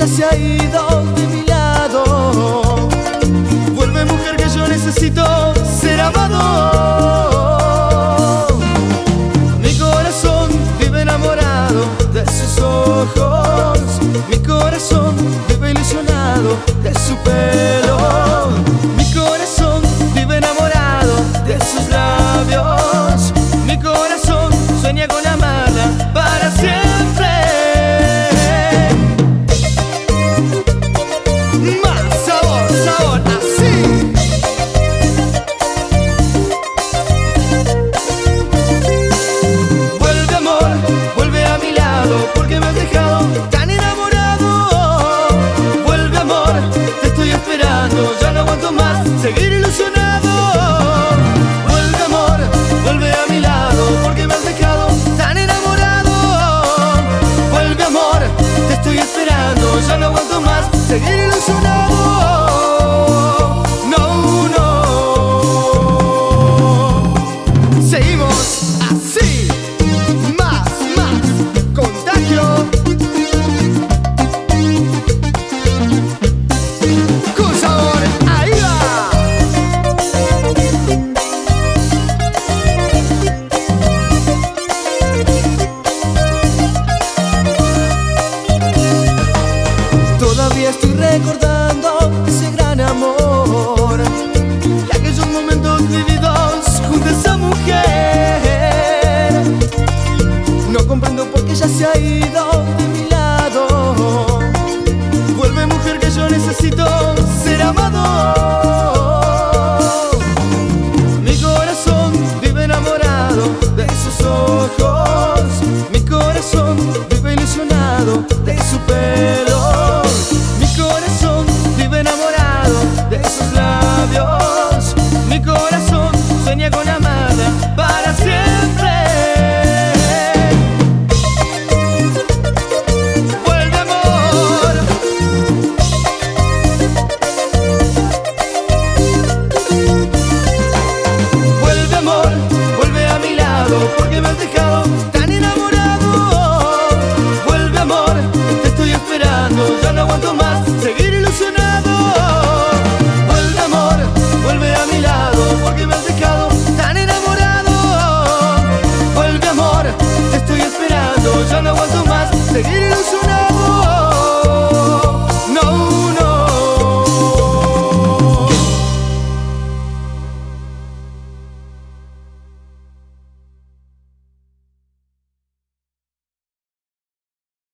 se ha ido de mi lado. Vuelve, mujer, que yo necesito ser amado. Mi corazón vive enamorado de sus ojos. Mi corazón vive ilusionado de su pelo. Mi corazón vive enamorado de sus labios. Mi corazón sueña con amarla para siempre. Más sabor, sabor, así. Vuelve, amor, vuelve a mi lado, porque me has dejado tan enamorado. Vuelve, amor, te estoy esperando, ya no aguanto más seguir ilusionado. Vuelve, amor, vuelve a mi lado, porque me has dejado tan enamorado. Vuelve, amor, te estoy esperando, ya no aguanto más seguir ilusionado. No, no. Seguimos así. Más, más. Contagio. Con sabor. Ahí va. Todavía estoy recordando ese gran amor y aquellos momentos vividos junto a esa mujer. No comprendo por qué ella se ha ido